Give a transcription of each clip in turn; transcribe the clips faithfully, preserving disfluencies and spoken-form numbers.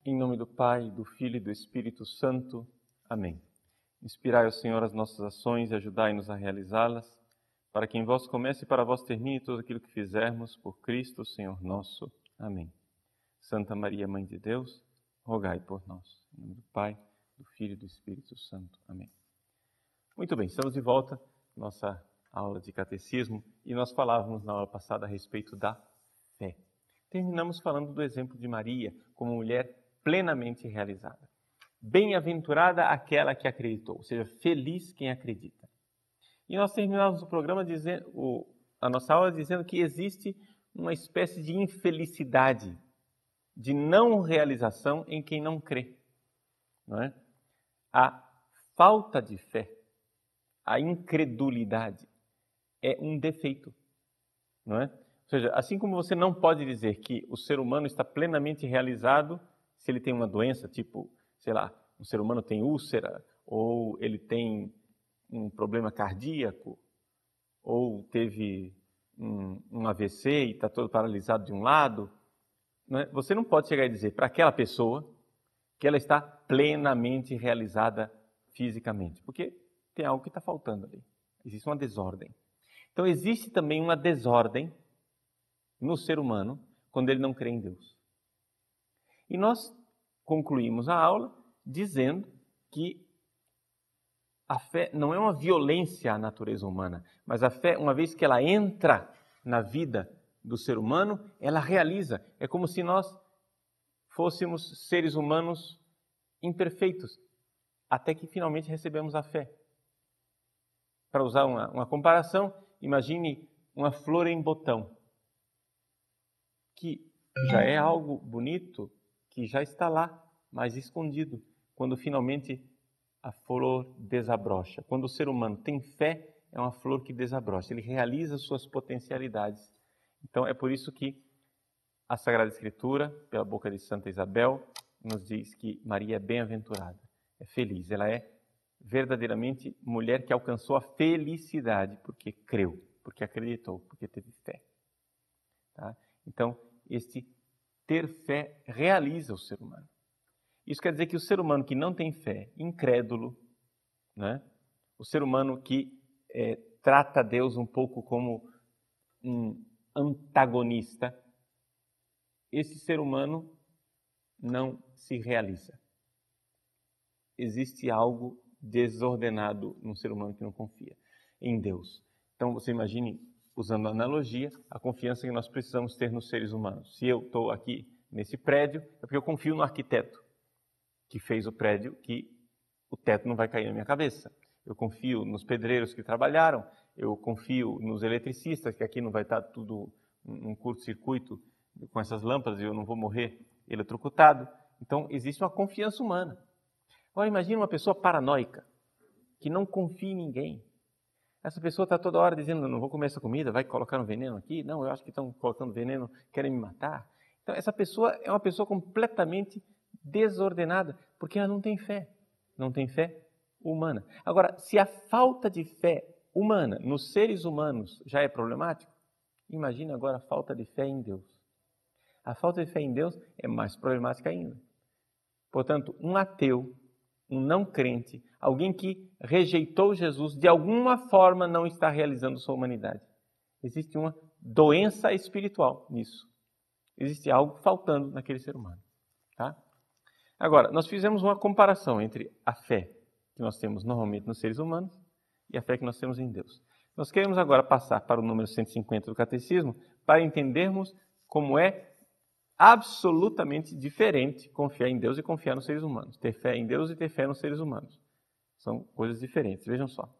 Em nome do Pai, do Filho e do Espírito Santo. Amém. Inspirai, ó Senhor, as nossas ações e ajudai-nos a realizá-las, para que em vós comece e para vós termine tudo aquilo que fizermos, por Cristo, Senhor nosso. Amém. Santa Maria, Mãe de Deus, rogai por nós. Em nome do Pai, do Filho e do Espírito Santo. Amém. Muito bem, estamos de volta, nossa aula de catecismo, e nós falávamos na aula passada a respeito da fé. Terminamos falando do exemplo de Maria como mulher plenamente realizada. Bem-aventurada aquela que acreditou, ou seja, feliz quem acredita. E nós terminamos o programa dizendo, o, a nossa aula dizendo que existe uma espécie de infelicidade, de não realização em quem não crê. Não é? A falta de fé, a incredulidade é um defeito. Não é? Ou seja, assim como você não pode dizer que o ser humano está plenamente realizado se ele tem uma doença, tipo, sei lá, um ser humano tem úlcera, ou ele tem um problema cardíaco, ou teve um, um A V C e está todo paralisado de um lado, não é? Você não pode chegar e dizer para aquela pessoa que ela está plenamente realizada fisicamente, porque tem algo que está faltando ali. Existe uma desordem. Então, existe também uma desordem no ser humano quando ele não crê em Deus. E nós concluímos a aula dizendo que a fé não é uma violência à natureza humana, mas a fé, uma vez que ela entra na vida do ser humano, ela realiza. É como se nós fôssemos seres humanos imperfeitos, até que finalmente recebemos a fé. Para usar uma, uma comparação, imagine uma flor em botão, que já é algo bonito, que já está lá, mas escondido, quando finalmente a flor desabrocha. Quando o ser humano tem fé, é uma flor que desabrocha, ele realiza suas potencialidades. Então é por isso que a Sagrada Escritura, pela boca de Santa Isabel, nos diz que Maria é bem-aventurada, é feliz, ela é verdadeiramente mulher que alcançou a felicidade, porque creu, porque acreditou, porque teve fé. Tá? Então, este ter fé realiza o ser humano. Isso quer dizer que o ser humano que não tem fé, incrédulo, né? O ser humano que é, trata Deus um pouco como um antagonista, esse ser humano não se realiza. Existe algo desordenado num ser humano que não confia em Deus. Então, você imagine, usando a analogia, a confiança que nós precisamos ter nos seres humanos. Se eu estou aqui nesse prédio, é porque eu confio no arquiteto que fez o prédio, que o teto não vai cair na minha cabeça. Eu confio nos pedreiros que trabalharam, eu confio nos eletricistas, que aqui não vai estar tudo num curto-circuito com essas lâmpadas e eu não vou morrer eletrocutado. Então, existe uma confiança humana. Agora, imagine uma pessoa paranoica, que não confia em ninguém. Essa pessoa está toda hora dizendo, não vou comer essa comida, vai colocar um veneno aqui? Não, eu acho que estão colocando veneno, querem me matar. Então, essa pessoa é uma pessoa completamente desordenada, porque ela não tem fé. Não tem fé humana. Agora, se a falta de fé humana nos seres humanos já é problemático, imagine agora a falta de fé em Deus. A falta de fé em Deus é mais problemática ainda. Portanto, um ateu, um não crente, alguém que rejeitou Jesus, de alguma forma não está realizando sua humanidade. Existe uma doença espiritual nisso. Existe algo faltando naquele ser humano. Tá? Agora, nós fizemos uma comparação entre a fé que nós temos normalmente nos seres humanos e a fé que nós temos em Deus. Nós queremos agora passar para o número cento e cinquenta do Catecismo para entendermos como é absolutamente diferente confiar em Deus e confiar nos seres humanos. Ter fé em Deus e ter fé nos seres humanos. São coisas diferentes, vejam só.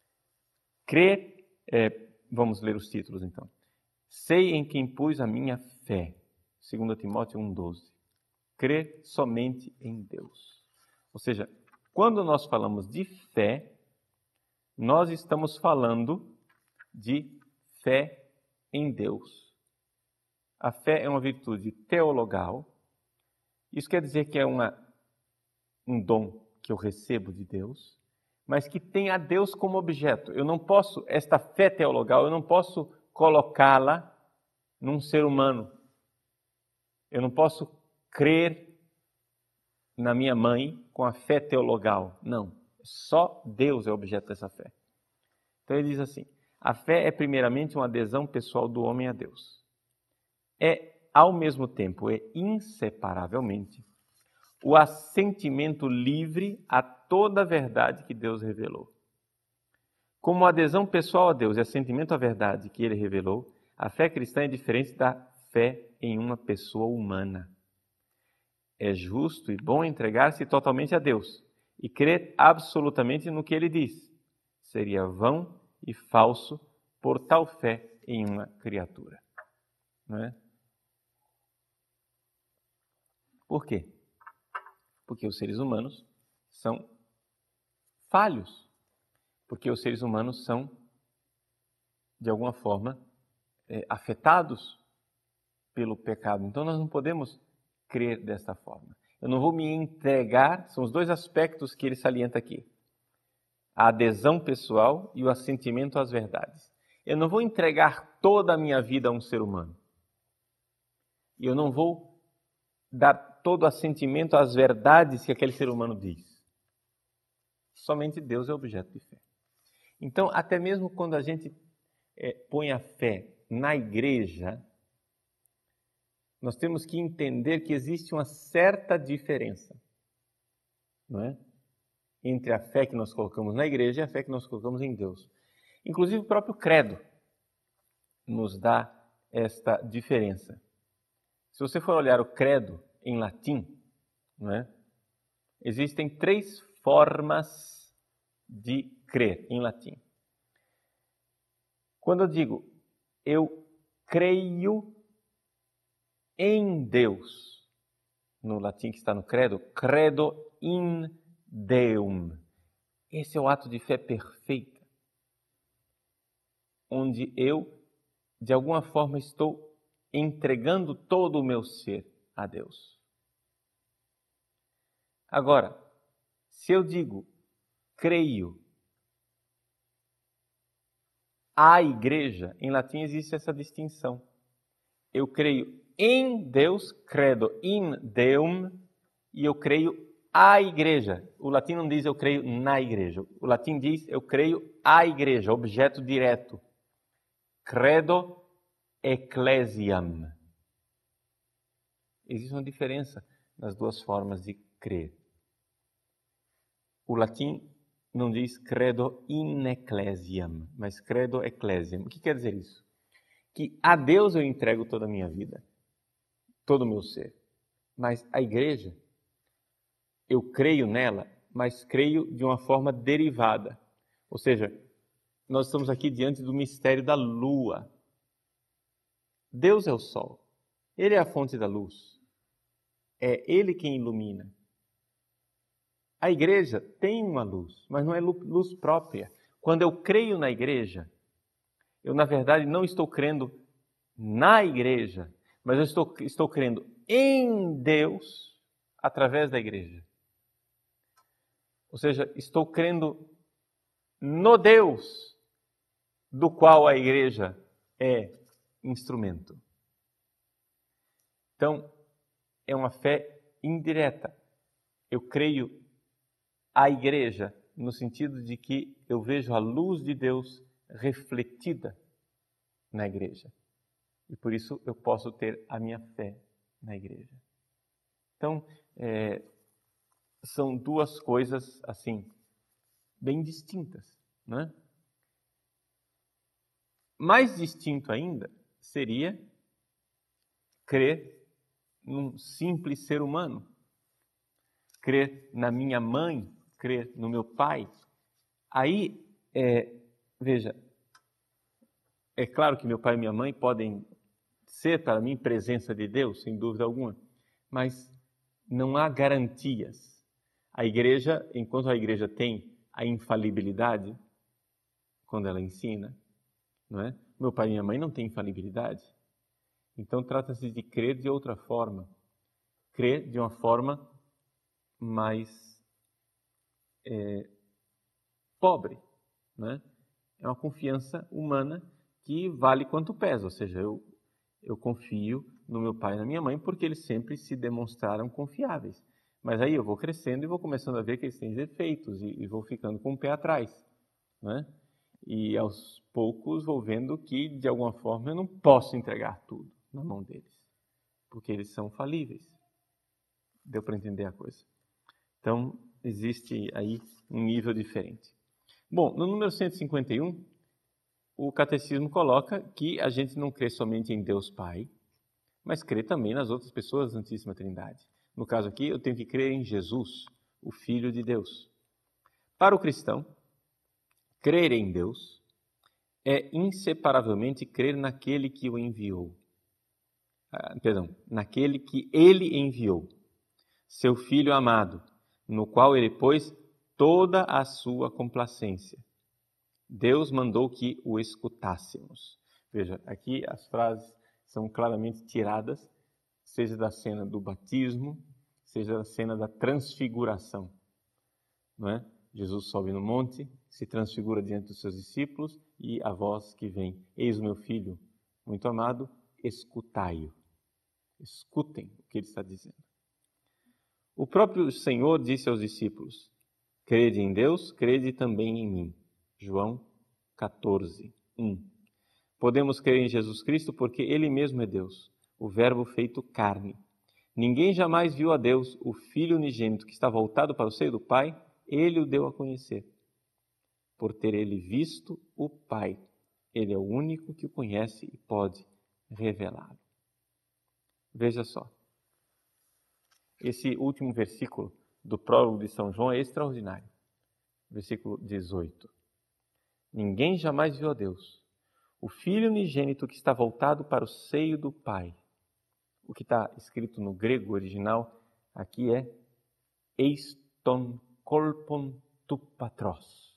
Crer, é, vamos ler os títulos então. Sei em quem pus a minha fé. segundo Timóteo um, doze. Crer somente em Deus. Ou seja, quando nós falamos de fé, nós estamos falando de fé em Deus. A fé é uma virtude teologal. Isso quer dizer que é uma, um dom que eu recebo de Deus, mas que tem a Deus como objeto. Eu não posso, esta fé teologal, eu não posso colocá-la num ser humano. Eu não posso crer na minha mãe com a fé teologal. Não, só Deus é objeto dessa fé. Então ele diz assim, a fé é primeiramente uma adesão pessoal do homem a Deus. É, ao mesmo tempo, é inseparavelmente o assentimento livre a toda a verdade que Deus revelou. Como adesão pessoal a Deus e assentimento à verdade que Ele revelou, a fé cristã é diferente da fé em uma pessoa humana. É justo e bom entregar-se totalmente a Deus e crer absolutamente no que Ele diz. Seria vão e falso por tal fé em uma criatura. Não é? Por quê? Porque os seres humanos são falhos. Porque os seres humanos são, de alguma forma, é, afetados pelo pecado. Então nós não podemos crer desta forma. Eu não vou me entregar, são os dois aspectos que ele salienta aqui. A adesão pessoal e o assentimento às verdades. Eu não vou entregar toda a minha vida a um ser humano. E eu não vou dar todo o assentimento às verdades que aquele ser humano diz. Somente Deus é objeto de fé. Então, até mesmo quando a gente é, põe a fé na igreja, nós temos que entender que existe uma certa diferença, não é? Entre a fé que nós colocamos na igreja e a fé que nós colocamos em Deus. Inclusive o próprio credo nos dá esta diferença. Se você for olhar o credo em latim, não é? Existem três formas de crer em latim. Quando eu digo eu creio em Deus, no latim que está no credo, credo in Deum. Esse é o ato de fé perfeita, onde eu, de alguma forma, estou entregando todo o meu ser a Deus. Agora, se eu digo creio à igreja, em latim existe essa distinção. Eu creio em Deus, credo in Deum, e eu creio à igreja. O latim não diz eu creio na igreja. O latim diz eu creio à igreja, objeto direto. Credo ecclesiam. Existe uma diferença nas duas formas de crer. O latim não diz credo in ecclesiam, mas credo ecclesiam. O que quer dizer isso? Que a Deus eu entrego toda a minha vida, todo o meu ser. Mas a igreja, eu creio nela, mas creio de uma forma derivada. Ou seja, nós estamos aqui diante do mistério da lua. Deus é o sol. Ele é a fonte da luz. É Ele quem ilumina. A igreja tem uma luz, mas não é luz própria. Quando eu creio na igreja, eu, na verdade, não estou crendo na igreja, mas eu estou, estou crendo em Deus através da igreja. Ou seja, estou crendo no Deus do qual a igreja é instrumento. Então, é uma fé indireta. Eu creio à igreja no sentido de que eu vejo a luz de Deus refletida na igreja. E por isso eu posso ter a minha fé na igreja. Então, é, são duas coisas, assim, bem distintas, não é? Mais distinto ainda seria crer num simples ser humano. Crer na minha mãe, crer no meu pai. Aí, é, veja, é claro que meu pai e minha mãe podem ser para mim presença de Deus, sem dúvida alguma, mas não há garantias. A igreja, enquanto a igreja tem a infalibilidade, quando ela ensina, não é? Meu pai e minha mãe não têm infalibilidade. Então trata-se de crer de outra forma. Crer de uma forma mais é, pobre, né? É uma confiança humana que vale quanto pesa, ou seja, eu, eu confio no meu pai e na minha mãe porque eles sempre se demonstraram confiáveis. Mas aí eu vou crescendo e vou começando a ver que eles têm defeitos e, e vou ficando com o pé atrás, né? E aos poucos vou vendo que, de alguma forma, eu não posso entregar tudo na mão deles, porque eles são falíveis. Deu para entender a coisa? Então, existe aí um nível diferente. Bom, no número cento e cinquenta e um, o Catecismo coloca que a gente não crê somente em Deus Pai, mas crê também nas outras pessoas da Santíssima Trindade. No caso aqui, eu tenho que crer em Jesus, o Filho de Deus. Para o cristão, crer em Deus é inseparavelmente crer naquele que o enviou. Ah, perdão, naquele que ele enviou, seu Filho amado, no qual ele pôs toda a sua complacência. Deus mandou que o escutássemos. Veja, aqui as frases são claramente tiradas, seja da cena do batismo, seja da cena da transfiguração. Não é? Jesus sobe no monte, se transfigura diante dos seus discípulos e a voz que vem: eis o meu filho muito amado, escutai-o. Escutem o que ele está dizendo. O próprio Senhor disse aos discípulos: crede em Deus, crede também em mim. João catorze, um. Podemos crer em Jesus Cristo porque Ele mesmo é Deus, o Verbo feito carne. Ninguém jamais viu a Deus, o Filho unigênito que está voltado para o seio do Pai, Ele o deu a conhecer. Por ter Ele visto o Pai, Ele é o único que o conhece e pode revelá-lo. Veja só, esse último versículo do prólogo de São João é extraordinário. Versículo dezoito. Ninguém jamais viu a Deus, o Filho unigênito que está voltado para o seio do Pai. O que está escrito no grego original aqui é eis ton kolpon tu patros.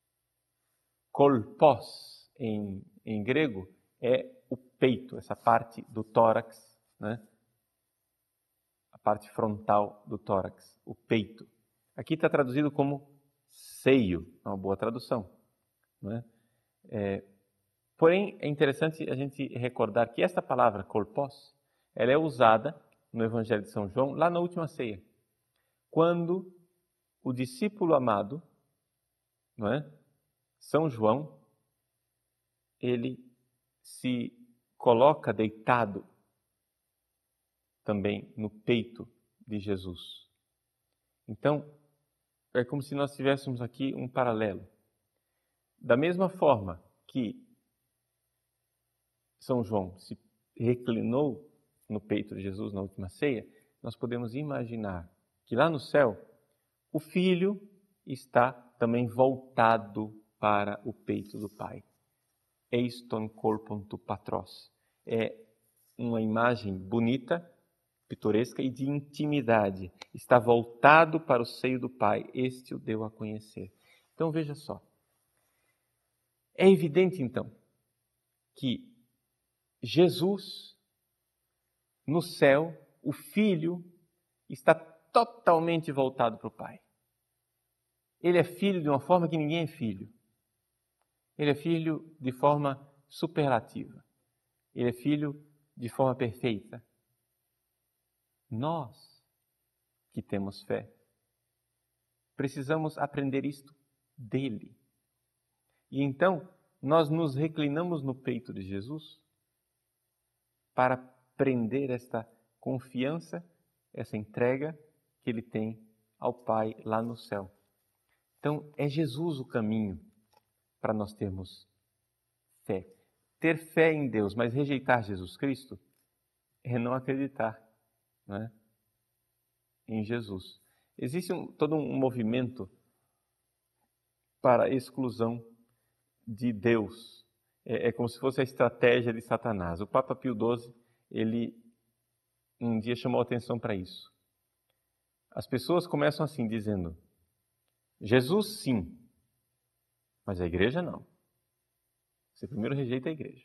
Kolpos, em, em grego, é o peito, essa parte do tórax, né? A parte frontal do tórax, o peito. Aqui está traduzido como seio, é uma boa tradução, né? É, porém, é interessante a gente recordar que esta palavra, kolpos, ela é usada no Evangelho de São João, lá na última ceia, quando o discípulo amado, não é? São João, ele se coloca deitado também no peito de Jesus. Então, é como se nós tivéssemos aqui um paralelo. Da mesma forma que São João se reclinou no peito de Jesus na última ceia, nós podemos imaginar que lá no céu, o Filho está também voltado para o peito do Pai. Eis ton corpon tu patros. É uma imagem bonita, pitoresca e de intimidade. Está voltado para o seio do Pai. Este o deu a conhecer. Então veja só. É evidente então que Jesus, no céu, o Filho, está totalmente voltado para o Pai. Ele é filho de uma forma que ninguém é filho. Ele é filho de forma superlativa. Ele é filho de forma perfeita. Nós, que temos fé, precisamos aprender isto dele. E então, nós nos reclinamos no peito de Jesus para aprender esta confiança, essa entrega que ele tem ao Pai lá no céu. Então, é Jesus o caminho para nós termos fé. Ter fé em Deus, mas rejeitar Jesus Cristo, é não acreditar, não é? Em Jesus. Existe um, todo um movimento para a exclusão de Deus. É, é como se fosse a estratégia de Satanás. O Papa Pio doze, ele um dia chamou a atenção para isso. As pessoas começam assim, dizendo: Jesus sim, mas a igreja não. Você primeiro rejeita a igreja.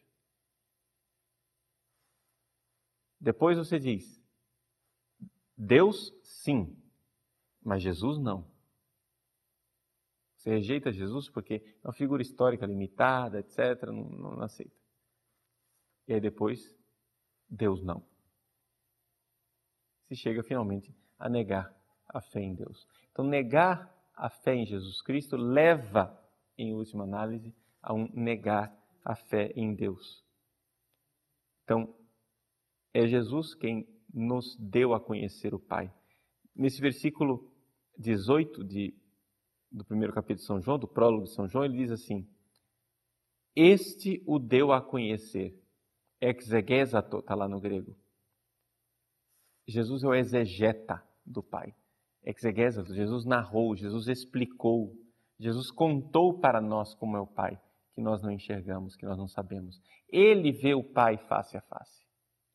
Depois você diz: Deus sim, mas Jesus não. Você rejeita Jesus porque é uma figura histórica limitada, etcétera, não, não aceita. E aí depois, Deus não. Se chega finalmente a negar a fé em Deus. Então, negar a fé em Jesus Cristo leva, em última análise, a um negar a fé em Deus. Então, é Jesus quem nos deu a conhecer o Pai. Nesse versículo dezoito de, do primeiro capítulo de São João, do prólogo de São João, ele diz assim: este o deu a conhecer. Exegesato, está lá no grego. Jesus é o exegeta do Pai. Exegesato, Jesus narrou, Jesus explicou, Jesus contou para nós como é o Pai, que nós não enxergamos, que nós não sabemos. Ele vê o Pai face a face.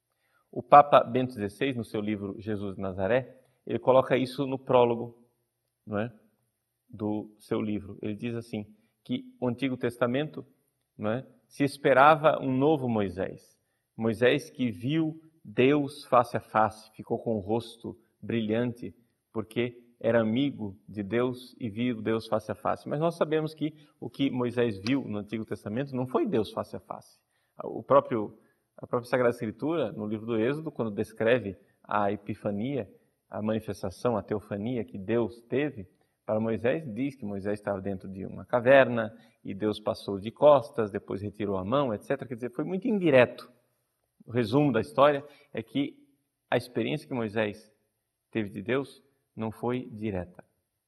O Papa Bento dezesseis, no seu livro Jesus de Nazaré, ele coloca isso no prólogo, não é, do seu livro. Ele diz assim, que o Antigo Testamento, não é, se esperava um novo Moisés. Moisés que viu Deus face a face, ficou com o rosto brilhante, porque era amigo de Deus e viu Deus face a face. Mas nós sabemos que o que Moisés viu no Antigo Testamento não foi Deus face a face. O próprio, a própria Sagrada Escritura, no livro do Êxodo, quando descreve a epifania, a manifestação, a teofania que Deus teve para Moisés, diz que Moisés estava dentro de uma caverna e Deus passou de costas, depois retirou a mão, etcétera. Quer dizer, foi muito indireto. O resumo da história é que a experiência que Moisés teve de Deus não foi direta,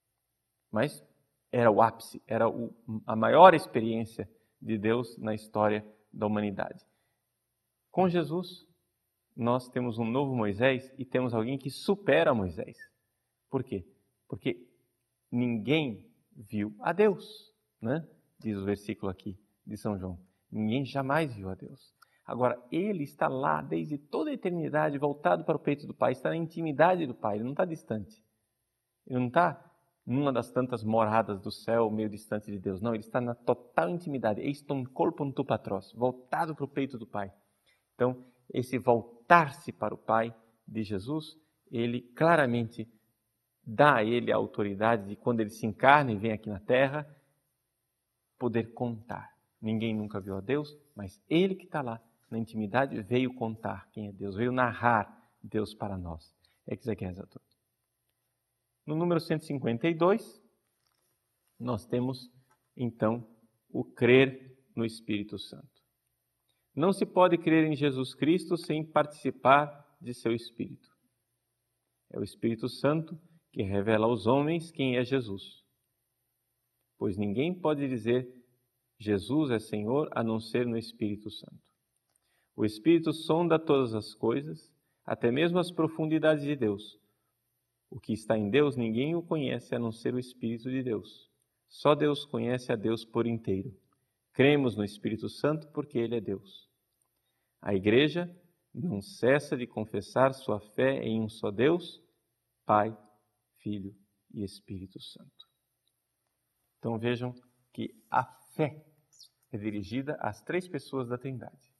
mas era o ápice, era o, a maior experiência de Deus na história da humanidade. Com Jesus, nós temos um novo Moisés e temos alguém que supera Moisés. Por quê? Porque ninguém viu a Deus, né? Diz o versículo aqui de São João. Ninguém jamais viu a Deus. Agora, ele está lá desde toda a eternidade, voltado para o peito do Pai, está na intimidade do Pai, ele não está distante. Ele não está numa das tantas moradas do céu, meio distante de Deus. Não, ele está na total intimidade. Eis ton corpum tu patros, voltado para o peito do Pai. Então, esse voltar-se para o Pai de Jesus, ele claramente dá a ele a autoridade de, quando ele se encarna e vem aqui na terra, poder contar. Ninguém nunca viu a Deus, mas ele que está lá na intimidade veio contar quem é Deus, veio narrar Deus para nós. Exegesato. No número cento e cinquenta e dois, nós temos, então, o crer no Espírito Santo. Não se pode crer em Jesus Cristo sem participar de seu Espírito. É o Espírito Santo que revela aos homens quem é Jesus. Pois ninguém pode dizer Jesus é Senhor a não ser no Espírito Santo. O Espírito sonda todas as coisas, até mesmo as profundidades de Deus. O que está em Deus, ninguém o conhece a não ser o Espírito de Deus. Só Deus conhece a Deus por inteiro. Cremos no Espírito Santo porque Ele é Deus. A Igreja não cessa de confessar sua fé em um só Deus, Pai, Filho e Espírito Santo. Então vejam que a fé é dirigida às três pessoas da Trindade.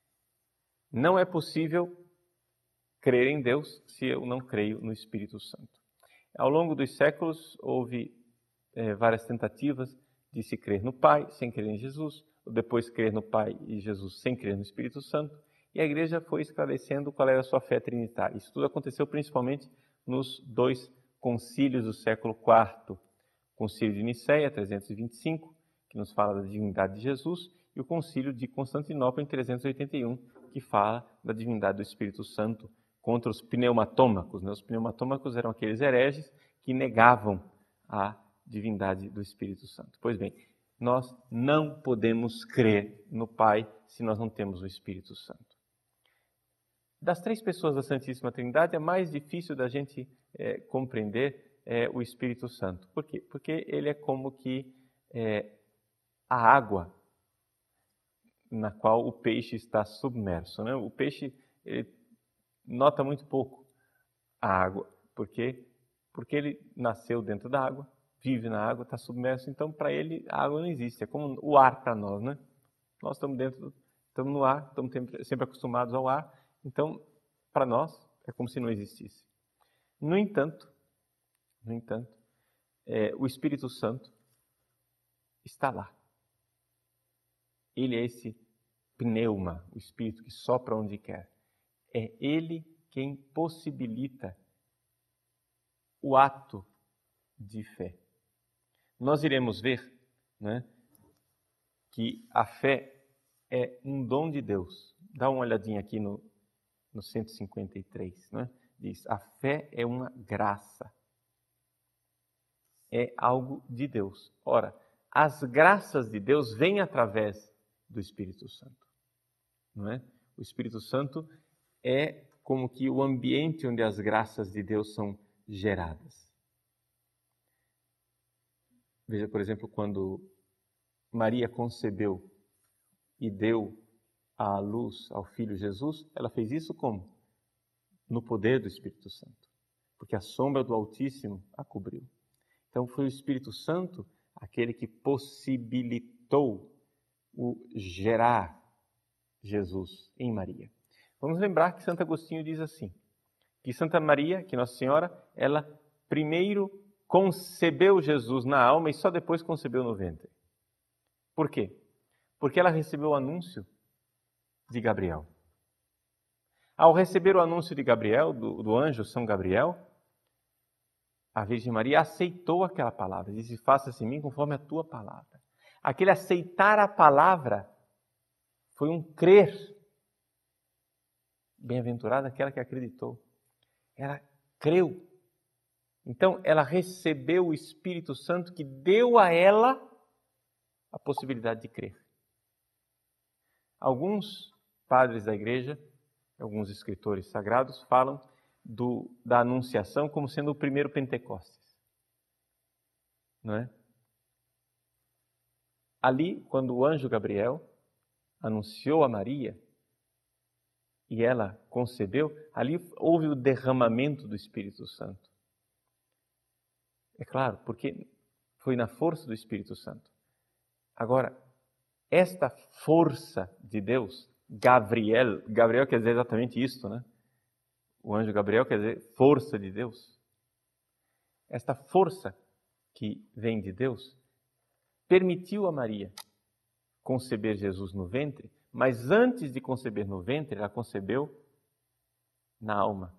Não é possível crer em Deus se eu não creio no Espírito Santo. Ao longo dos séculos, houve é, várias tentativas de se crer no Pai sem crer em Jesus, ou depois crer no Pai e Jesus sem crer no Espírito Santo, e a Igreja foi esclarecendo qual era a sua fé trinitária. Isso tudo aconteceu principalmente nos dois concílios do século quarto. O Concílio de Nicéia, trezentos e vinte e cinco, que nos fala da divindade de Jesus, e o Concílio de Constantinopla, em trezentos e oitenta e um, que fala da divindade do Espírito Santo contra os pneumatômacos. Né? Os pneumatômacos eram aqueles hereges que negavam a divindade do Espírito Santo. Pois bem, nós não podemos crer no Pai se nós não temos o Espírito Santo. Das três pessoas da Santíssima Trindade, é mais difícil da gente é, compreender é, o Espírito Santo. Por quê? Porque ele é como que é, a água na qual o peixe está submerso. Né? O peixe ele nota muito pouco a água. Por quê? Porque ele nasceu dentro da água, vive na água, está submerso, então para ele a água não existe. É como o ar para nós, né? Nós estamos dentro, estamos no ar, estamos sempre acostumados ao ar, então para nós é como se não existisse. No entanto, no entanto, é, o Espírito Santo está lá. Ele é esse pneuma, o Espírito que sopra onde quer. É Ele quem possibilita o ato de fé. Nós iremos ver, né, que a fé é um dom de Deus. Dá uma olhadinha aqui no, no cento e cinquenta e três, né? Diz, a fé é uma graça. É algo de Deus. Ora, as graças de Deus vêm através do Espírito Santo, não é? O Espírito Santo é como que o ambiente onde as graças de Deus são geradas. Veja, por exemplo, quando Maria concebeu e deu à luz ao Filho Jesus, ela fez isso como? No poder do Espírito Santo, porque a sombra do Altíssimo a cobriu. Então foi o Espírito Santo aquele que possibilitou o gerar Jesus em Maria. Vamos lembrar que Santo Agostinho diz assim, que Santa Maria, que Nossa Senhora, ela primeiro concebeu Jesus na alma e só depois concebeu no ventre. Por quê? Porque ela recebeu o anúncio de Gabriel. Ao receber o anúncio de Gabriel, do, do anjo São Gabriel, a Virgem Maria aceitou aquela palavra, disse, faça-se em mim conforme a tua palavra. Aquele aceitar a palavra foi um crer. Bem-aventurada aquela que acreditou. Ela creu. Então, ela recebeu o Espírito Santo que deu a ela a possibilidade de crer. Alguns padres da igreja, alguns escritores sagrados, falam do, da Anunciação como sendo o primeiro Pentecostes. Não é? Ali, quando o anjo Gabriel anunciou a Maria e ela concebeu, ali houve o derramamento do Espírito Santo. É claro, porque foi na força do Espírito Santo. Agora, esta força de Deus, Gabriel, Gabriel quer dizer exatamente isso, né? O anjo Gabriel quer dizer força de Deus. Esta força que vem de Deus permitiu a Maria conceber Jesus no ventre, mas antes de conceber no ventre, ela concebeu na alma.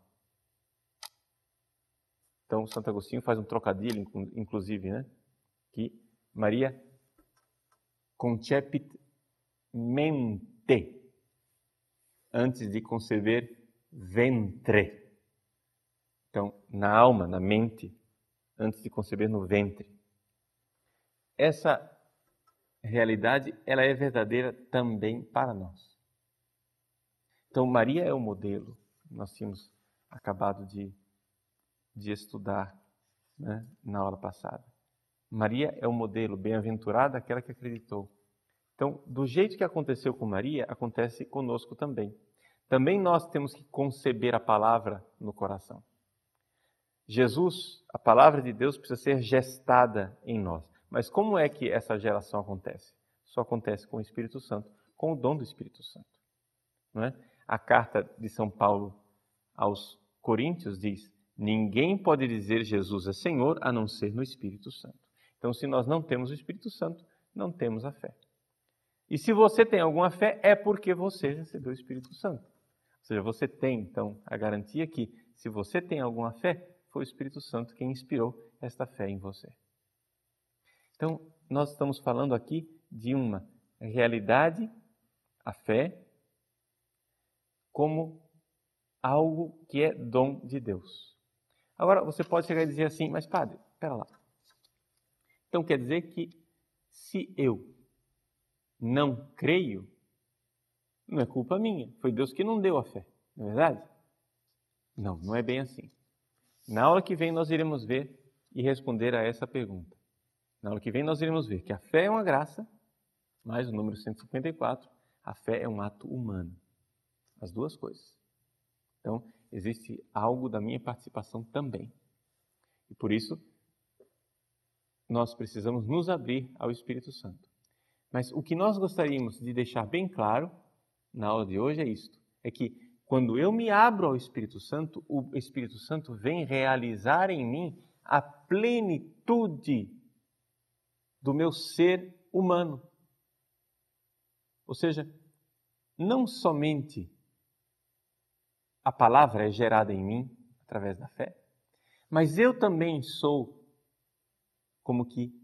Então, Santo Agostinho faz um trocadilho, inclusive, né? Que Maria concepit mente, antes de conceber ventre. Então, na alma, na mente, antes de conceber no ventre. Essa realidade, ela é verdadeira também para nós. Então, Maria é o modelo. Nós tínhamos acabado de, de estudar, né, na aula passada. Maria é o modelo, bem-aventurada aquela que acreditou. Então, do jeito que aconteceu com Maria, acontece conosco também. Também nós temos que conceber a palavra no coração. Jesus, a palavra de Deus, precisa ser gestada em nós. Mas como é que essa geração acontece? Só acontece com o Espírito Santo, com o dom do Espírito Santo. Não é? A carta de São Paulo aos Coríntios diz, ninguém pode dizer Jesus é Senhor a não ser no Espírito Santo. Então, se nós não temos o Espírito Santo, não temos a fé. E se você tem alguma fé, é porque você recebeu o Espírito Santo. Ou seja, você tem, então, a garantia que, se você tem alguma fé, foi o Espírito Santo quem inspirou esta fé em você. Então, nós estamos falando aqui de uma realidade, a fé, como algo que é dom de Deus. Agora, você pode chegar e dizer assim, mas padre, espera lá. Então, quer dizer que se eu não creio, não é culpa minha. Foi Deus que não deu a fé, não é verdade? Não, não é bem assim. Na aula que vem nós iremos ver e responder a essa pergunta. Na aula que vem nós iremos ver que a fé é uma graça, mais o número cento e cinquenta e quatro, a fé é um ato humano. As duas coisas. Então, existe algo da minha participação também. E por isso, nós precisamos nos abrir ao Espírito Santo. Mas o que nós gostaríamos de deixar bem claro na aula de hoje é isto. É que quando eu me abro ao Espírito Santo, o Espírito Santo vem realizar em mim a plenitude do meu ser humano. Ou seja, não somente a palavra é gerada em mim através da fé, Mas eu também sou como que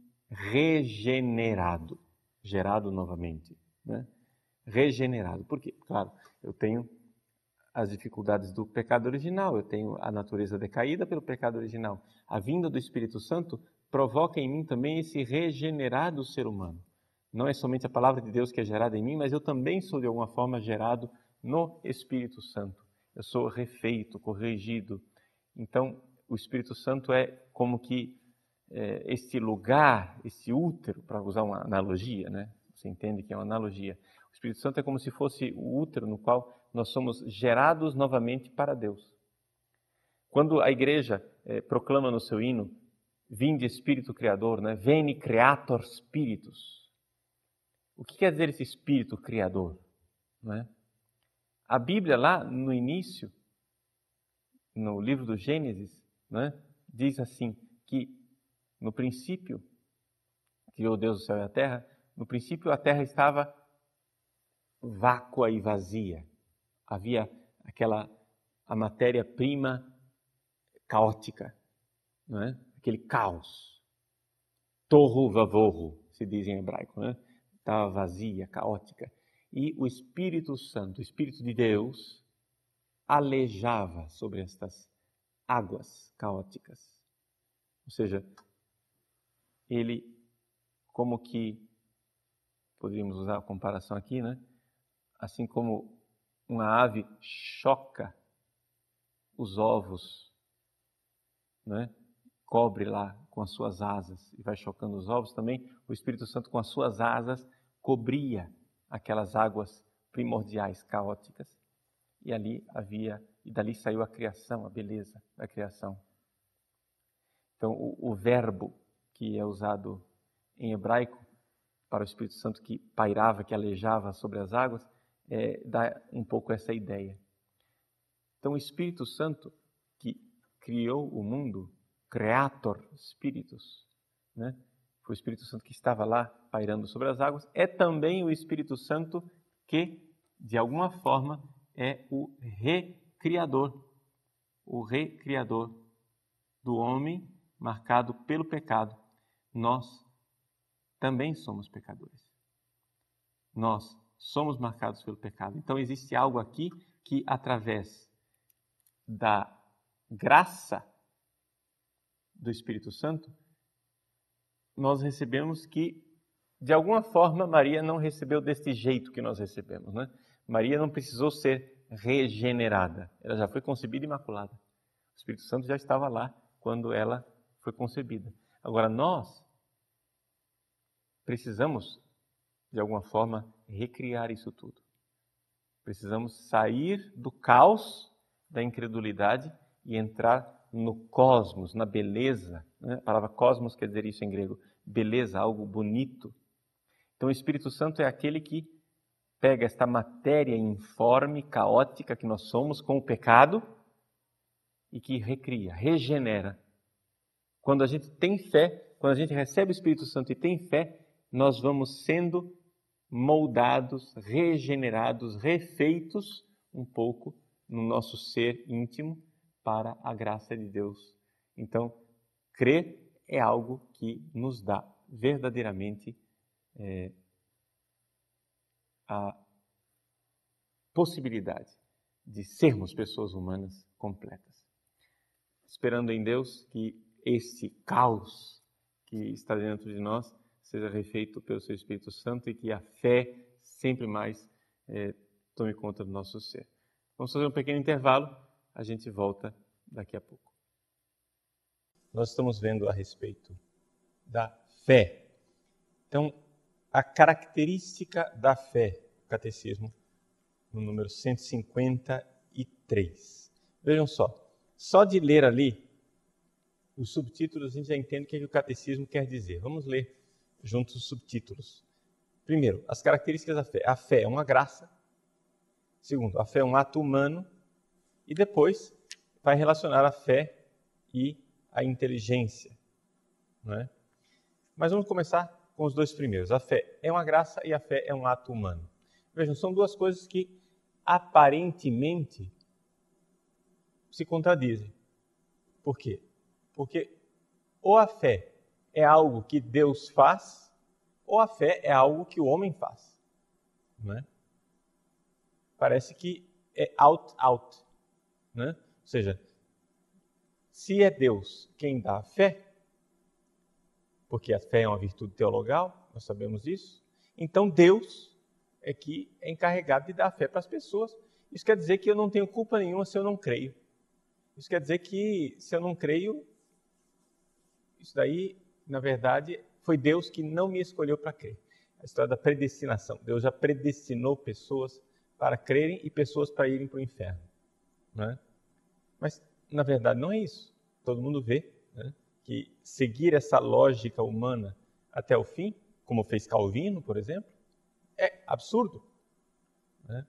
regenerado, gerado novamente, né? Regenerado. Por quê? Claro, eu tenho as dificuldades do pecado original, eu tenho a natureza decaída pelo pecado original. A vinda do Espírito Santo provoca em mim também esse regenerado ser humano. Não é somente a palavra de Deus que é gerada em mim, mas eu também sou de alguma forma gerado no Espírito Santo. Eu sou refeito, corrigido. Então, o Espírito Santo é como que é, este lugar, esse útero, para usar uma analogia, né? Você entende que é uma analogia. O Espírito Santo é como se fosse o útero no qual nós somos gerados novamente para Deus. Quando a igreja é, proclama no seu hino, Vinde Espírito Criador, né? Veni Creator Spiritus. O que quer dizer esse Espírito Criador? Não é? A Bíblia lá no início, no livro do Gênesis, né, diz assim, que no princípio, criou Deus o céu e a terra, no princípio a terra estava vácua e vazia. Havia aquela, a matéria-prima caótica, não é? Aquele caos. Torru vavorru, se diz em hebraico, né? Estava vazia, caótica. E o Espírito Santo, o Espírito de Deus, alejava sobre estas águas caóticas. Ou seja, ele, como que, poderíamos usar a comparação aqui, né? Assim como uma ave choca os ovos, né? Cobre lá com as suas asas e vai chocando os ovos, também o Espírito Santo com as suas asas cobria aquelas águas primordiais, caóticas. E ali havia, e dali saiu a criação, a beleza da criação. Então, o, o verbo que é usado em hebraico para o Espírito Santo que pairava, que alejava sobre as águas, é, dá um pouco essa ideia. Então, o Espírito Santo que criou o mundo, Creator Spiritus, né? Foi o Espírito Santo que estava lá pairando sobre as águas, é também o Espírito Santo que, de alguma forma, é o recriador, o recriador do homem marcado pelo pecado. Nós também somos pecadores. Nós somos marcados pelo pecado. Então existe algo aqui que, através da graça do Espírito Santo, nós recebemos que, de alguma forma, Maria não recebeu deste jeito que nós recebemos, né? Maria não precisou ser regenerada. Ela já foi concebida imaculada. O Espírito Santo já estava lá quando ela foi concebida. Agora, nós precisamos, de alguma forma, recriar isso tudo. Precisamos sair do caos da incredulidade e entrar no cosmos, na beleza, né? A palavra cosmos quer dizer isso em grego, beleza, algo bonito. Então o Espírito Santo é aquele que pega esta matéria informe, caótica que nós somos com o pecado e que recria, regenera. Quando a gente tem fé, quando a gente recebe o Espírito Santo e tem fé, nós vamos sendo moldados, regenerados, refeitos um pouco no nosso ser íntimo para a graça de Deus. Então, crer é algo que nos dá verdadeiramente é, a possibilidade de sermos pessoas humanas completas. Esperando em Deus que esse caos que está dentro de nós seja refeito pelo seu Espírito Santo e que a fé sempre mais é, tome conta do nosso ser. Vamos fazer um pequeno intervalo, a gente volta daqui a pouco. Nós estamos vendo a respeito da fé. Então, a característica da fé, Catecismo, no número cento e cinquenta e três. Vejam só, só de ler ali os subtítulos a gente já entende o que, é que o Catecismo quer dizer. Vamos ler juntos os subtítulos. Primeiro, as características da fé. A fé é uma graça. Segundo, a fé é um ato humano. E depois vai relacionar a fé e a inteligência. Não é? Mas vamos começar com os dois primeiros. A fé é uma graça e a fé é um ato humano. Vejam, são duas coisas que aparentemente se contradizem. Por quê? Porque ou a fé é algo que Deus faz, ou a fé é algo que o homem faz. Não é? Parece que é out, out. Né? Ou seja, se é Deus quem dá a fé, porque a fé é uma virtude teologal, nós sabemos disso, então Deus é que é encarregado de dar a fé para as pessoas. Isso quer dizer que eu não tenho culpa nenhuma se eu não creio. Isso quer dizer que se eu não creio, isso daí, na verdade, foi Deus que não me escolheu para crer. A história da predestinação. Deus já predestinou pessoas para crerem e pessoas para irem para o inferno. Não é? Mas, na verdade, não é isso. Todo mundo vê, né, que seguir essa lógica humana até o fim, como fez Calvino, por exemplo, é absurdo. Né?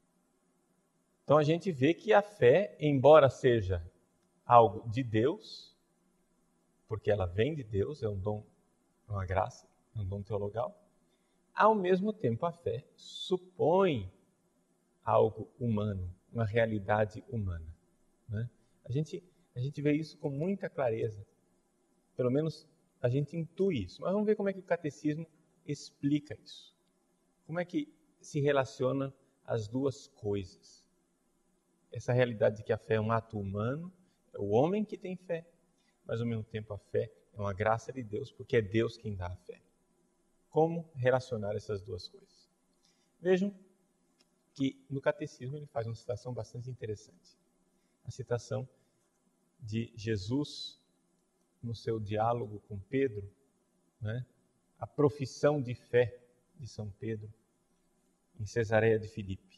Então, a gente vê que a fé, embora seja algo de Deus, porque ela vem de Deus, é um dom, uma graça, um dom teologal, ao mesmo tempo a fé supõe algo humano, uma realidade humana. Né? A gente, a gente vê isso com muita clareza, pelo menos a gente intui isso, mas vamos ver como é que o catecismo explica isso. Como é que se relaciona as duas coisas? Essa realidade de que a fé é um ato humano, é o homem que tem fé, mas ao mesmo tempo a fé é uma graça de Deus, porque é Deus quem dá a fé. Como relacionar essas duas coisas? Vejam que no catecismo ele faz uma citação bastante interessante. A citação de Jesus no seu diálogo com Pedro, né? A profissão de fé de São Pedro em Cesareia de Filipe.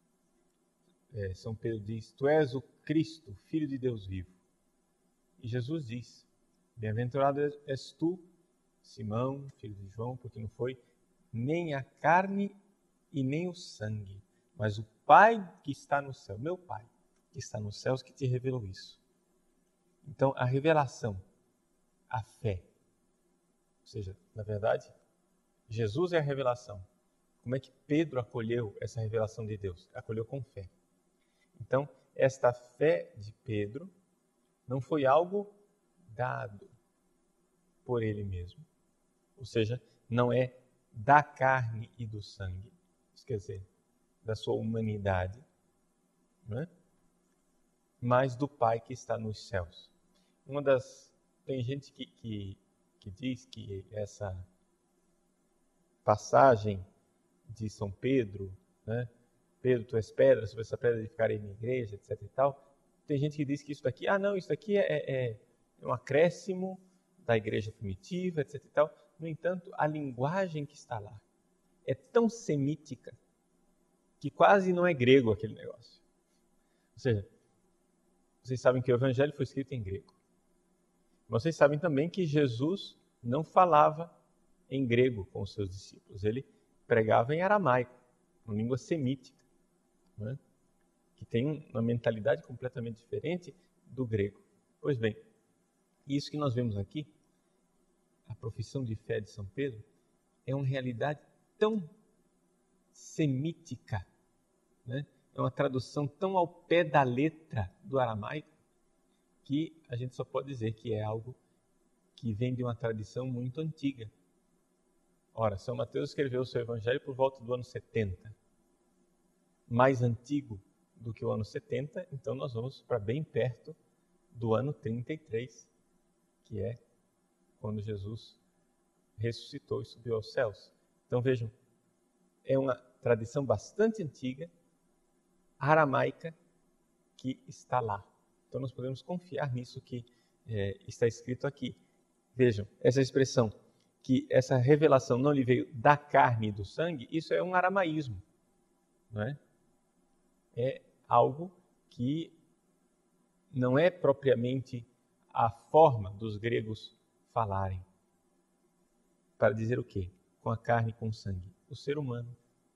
É, São Pedro diz: Tu és o Cristo, Filho de Deus vivo. E Jesus diz: Bem-aventurado és tu, Simão, filho de João, porque não foi nem a carne e nem o sangue, mas o Pai que está no céu, meu Pai, que está nos céus, que te revelou isso. Então, a revelação, a fé, ou seja, na verdade, Jesus é a revelação. Como é que Pedro acolheu essa revelação de Deus? Acolheu com fé. Então, esta fé de Pedro não foi algo dado por ele mesmo. Ou seja, não é da carne e do sangue. Isso quer dizer, da sua humanidade, não é? Mas do Pai que está nos céus. Uma das... Tem gente que, que, que diz que essa passagem de São Pedro, né? Pedro, tu és pedra, sobre essa pedra edificarei minha igreja, etc e tal. Tem gente que diz que isso daqui, ah não, isso daqui é, é, é um acréscimo da igreja primitiva, etc e tal. No entanto, a linguagem que está lá é tão semítica que quase não é grego aquele negócio. Ou seja, vocês sabem que o Evangelho foi escrito em grego. Vocês sabem também que Jesus não falava em grego com os seus discípulos. Ele pregava em aramaico, uma língua semítica, né? Que tem uma mentalidade completamente diferente do grego. Pois bem, isso que nós vemos aqui, a profissão de fé de São Pedro, é uma realidade tão semítica, né? É uma tradução tão ao pé da letra do aramaico, que a gente só pode dizer que é algo que vem de uma tradição muito antiga. Ora, São Mateus escreveu o seu Evangelho por volta do ano setenta. Mais antigo do que o ano setenta, então nós vamos para bem perto do ano trinta e três, que é quando Jesus ressuscitou e subiu aos céus. Então vejam, é uma tradição bastante antiga, aramaica, que está lá. Então nós podemos confiar nisso que é, está escrito aqui. Vejam, essa expressão, que essa revelação não lhe veio da carne e do sangue, isso é um aramaísmo, não é? É algo que não é propriamente a forma dos gregos falarem. Para dizer o quê? Com a carne e com o sangue. O ser humano.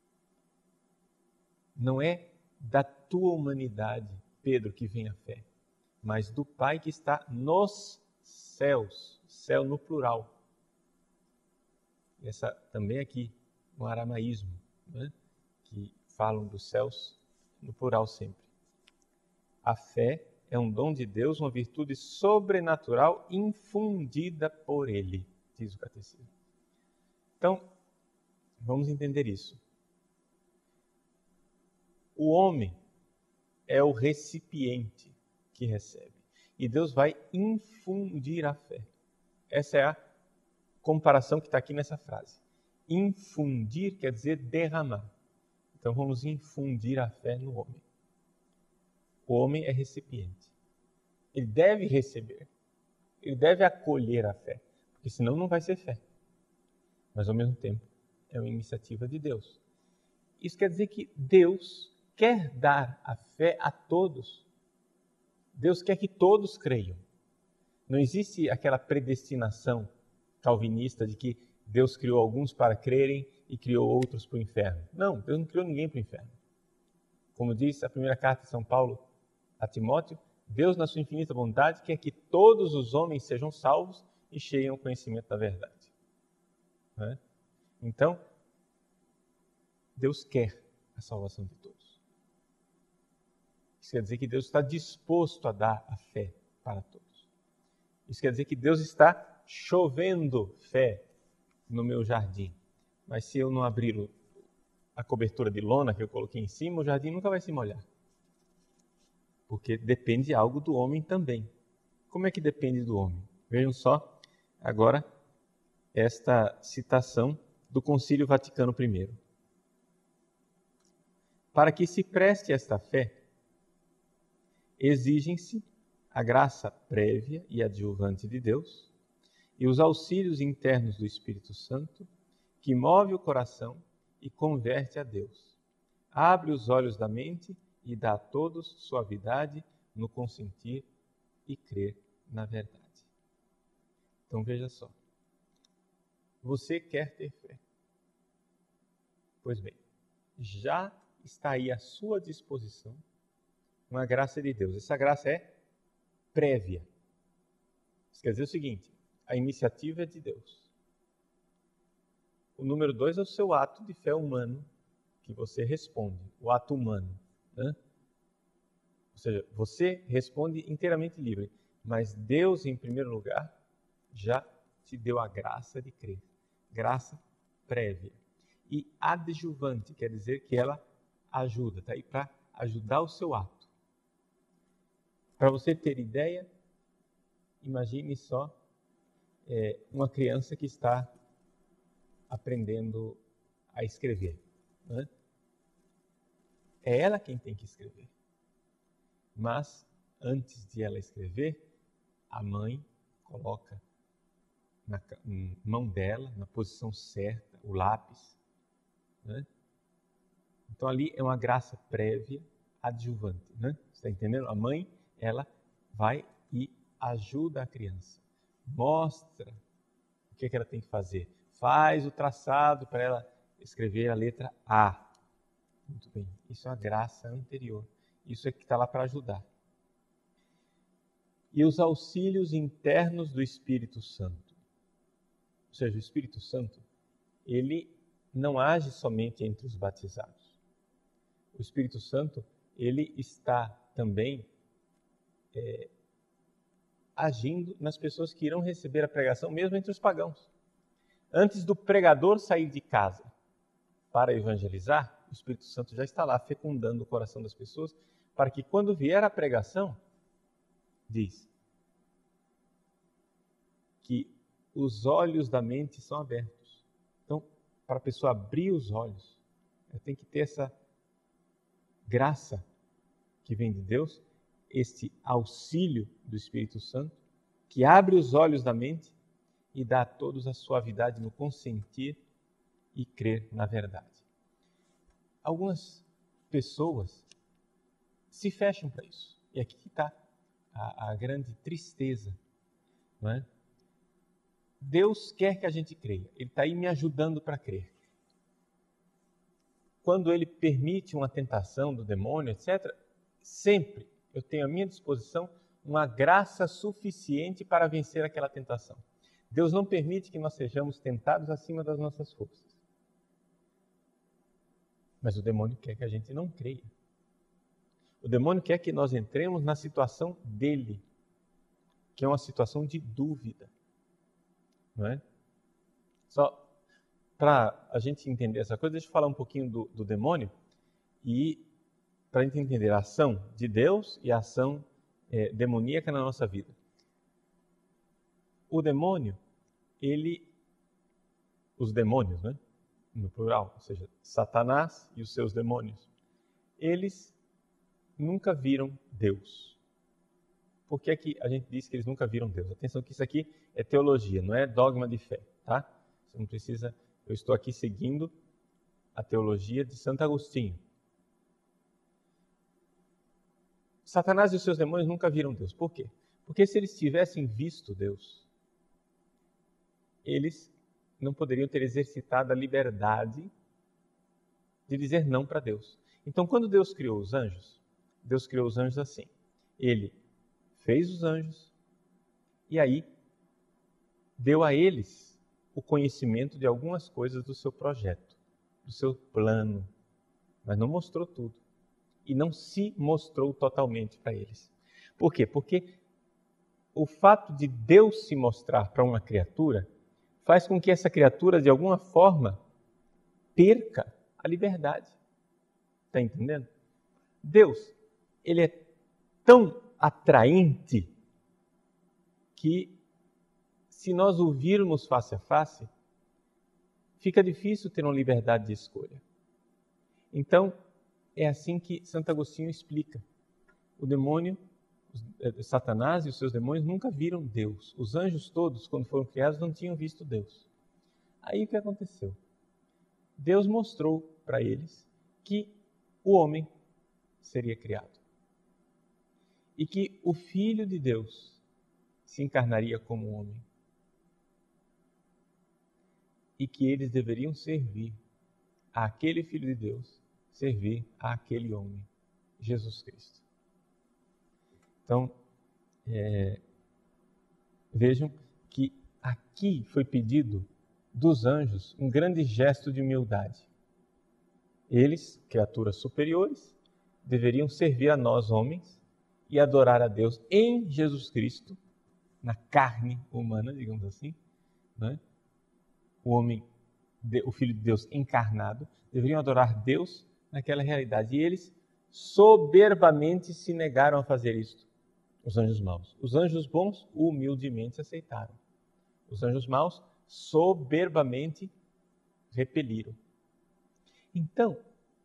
Não é da tua humanidade, Pedro, que vem a fé, mas do Pai que está nos céus. Céu no plural. Essa também aqui, um aramaísmo, né? Que falam dos céus no plural sempre. A fé é um dom de Deus, uma virtude sobrenatural infundida por Ele, diz o Catecismo. Então, vamos entender isso. O homem é o recipiente que recebe. E Deus vai infundir a fé. Essa é a comparação que está aqui nessa frase. Infundir quer dizer derramar. Então vamos infundir a fé no homem. O homem é recipiente. Ele deve receber. Ele deve acolher a fé. Porque senão não vai ser fé. Mas ao mesmo tempo é uma iniciativa de Deus. Isso quer dizer que Deus quer dar a fé a todos. Deus quer que todos creiam. Não existe aquela predestinação calvinista de que Deus criou alguns para crerem e criou outros para o inferno. Não, Deus não criou ninguém para o inferno. Como diz a primeira carta de São Paulo a Timóteo, Deus, na sua infinita bondade, quer que todos os homens sejam salvos e cheguem ao conhecimento da verdade. Não é? Então, Deus quer a salvação de todos. Isso quer dizer que Deus está disposto a dar a fé para todos. Isso quer dizer que Deus está chovendo fé no meu jardim. Mas se eu não abrir o, a cobertura de lona que eu coloquei em cima, o jardim nunca vai se molhar. Porque depende algo do homem também. Como é que depende do homem? Vejam só agora esta citação do Concílio Vaticano I. Para que se preste esta fé, exigem-se a graça prévia e adjuvante de Deus e os auxílios internos do Espírito Santo, que move o coração e converte a Deus. Abre os olhos da mente e dá a todos suavidade no consentir e crer na verdade. Então veja só. Você quer ter fé? Pois bem, já está aí à sua disposição uma graça de Deus. Essa graça é prévia. Isso quer dizer o seguinte, a iniciativa é de Deus. O número dois é o seu ato de fé humano, que você responde, o ato humano. Né? Ou seja, você responde inteiramente livre, mas Deus, em primeiro lugar, já te deu a graça de crer. Graça prévia. E adjuvante, quer dizer que ela ajuda, está aí para ajudar o seu ato. Para você ter ideia, imagine só é, uma criança que está aprendendo a escrever. Né? É ela quem tem que escrever. Mas, antes de ela escrever, a mãe coloca na mão dela, na posição certa, o lápis. Né? Então, ali é uma graça prévia, adjuvante. Né? Você está entendendo? A mãe, ela vai e ajuda a criança. Mostra o que, é que ela tem que fazer. Faz o traçado para ela escrever a letra A. Muito bem. Isso é uma graça anterior. Isso é que está lá para ajudar. E os auxílios internos do Espírito Santo. Ou seja, o Espírito Santo, ele não age somente entre os batizados. O Espírito Santo, ele está também é, agindo nas pessoas que irão receber a pregação, mesmo entre os pagãos. Antes do pregador sair de casa para evangelizar, o Espírito Santo já está lá fecundando o coração das pessoas, para que quando vier a pregação, diz que os olhos da mente são abertos. Então, para a pessoa abrir os olhos, ela tem que ter essa graça que vem de Deus, este auxílio do Espírito Santo, que abre os olhos da mente e dá a todos a suavidade no consentir e crer na verdade. Algumas pessoas se fecham para isso. E aqui está a, a grande tristeza. Não é? Deus quer que a gente creia. Ele está aí me ajudando para crer. Quando Ele permite uma tentação do demônio, etcétera, sempre eu tenho à minha disposição uma graça suficiente para vencer aquela tentação. Deus não permite que nós sejamos tentados acima das nossas forças. Mas o demônio quer que a gente não creia. O demônio quer que nós entremos na situação dele, que é uma situação de dúvida. Não é? Só para a gente entender essa coisa, deixa eu falar um pouquinho do, do demônio e para a gente entender a ação de Deus e a ação é, demoníaca na nossa vida. O demônio, ele, os demônios, né? No plural, ou seja, Satanás e os seus demônios, eles nunca viram Deus. Por que é que a gente diz que eles nunca viram Deus? Atenção que isso aqui é teologia, não é dogma de fé, tá? Você não precisa... Eu estou aqui seguindo a teologia de Santo Agostinho. Satanás e os seus demônios nunca viram Deus. Por quê? Porque se eles tivessem visto Deus, eles não poderiam ter exercitado a liberdade de dizer não para Deus. Então, quando Deus criou os anjos, Deus criou os anjos assim. Ele fez os anjos e aí deu a eles o conhecimento de algumas coisas do seu projeto, do seu plano, mas não mostrou tudo. E não se mostrou totalmente para eles. Por quê? Porque o fato de Deus se mostrar para uma criatura faz com que essa criatura, de alguma forma, perca a liberdade. Está entendendo? Deus, ele é tão atraente que, se nós o virmos face a face, fica difícil ter uma liberdade de escolha. Então, é assim que Santo Agostinho explica. O demônio, Satanás e os seus demônios nunca viram Deus. Os anjos todos, quando foram criados, não tinham visto Deus. Aí o que aconteceu? Deus mostrou para eles que o homem seria criado. E que o Filho de Deus se encarnaria como homem. E que eles deveriam servir àquele Filho de Deus, servir àquele homem, Jesus Cristo. Então, é, vejam que aqui foi pedido dos anjos um grande gesto de humildade. Eles, criaturas superiores, deveriam servir a nós, homens, e adorar a Deus em Jesus Cristo, na carne humana, digamos assim, né? O homem, o Filho de Deus encarnado, deveriam adorar Deus naquela realidade. E eles soberbamente se negaram a fazer isto, os anjos maus. Os anjos bons humildemente aceitaram. Os anjos maus soberbamente repeliram. Então,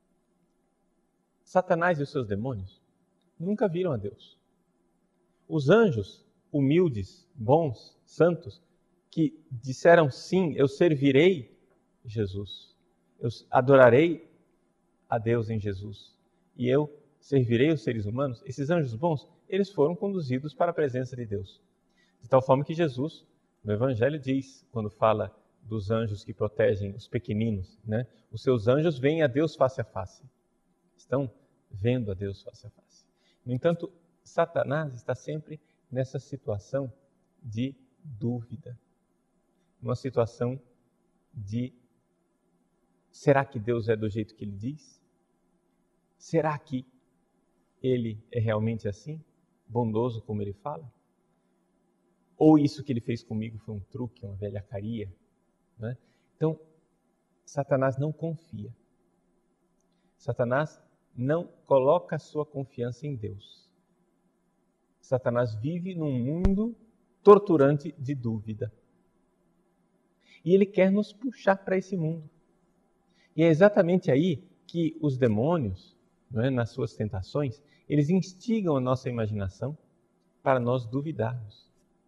Satanás e os seus demônios nunca viram a Deus. Os anjos humildes, bons, santos, que disseram sim, eu servirei Jesus, eu adorarei a Deus em Jesus e eu servirei os seres humanos, esses anjos bons, eles foram conduzidos para a presença de Deus. De tal forma que Jesus, no Evangelho, diz, quando fala dos anjos que protegem os pequeninos, né? Os seus anjos veem a Deus face a face. Estão vendo a Deus face a face. No entanto, Satanás está sempre nessa situação de dúvida. Uma situação de: será que Deus é do jeito que Ele diz? Será que Ele é realmente assim? Bondoso como Ele fala? Ou isso que Ele fez comigo foi um truque, uma velhacaria? Né? Então, Satanás não confia. Satanás não coloca a sua confiança em Deus. Satanás vive num mundo torturante de dúvida. E ele quer nos puxar para esse mundo. E é exatamente aí que os demônios, não é, nas suas tentações, eles instigam a nossa imaginação para nós duvidarmos.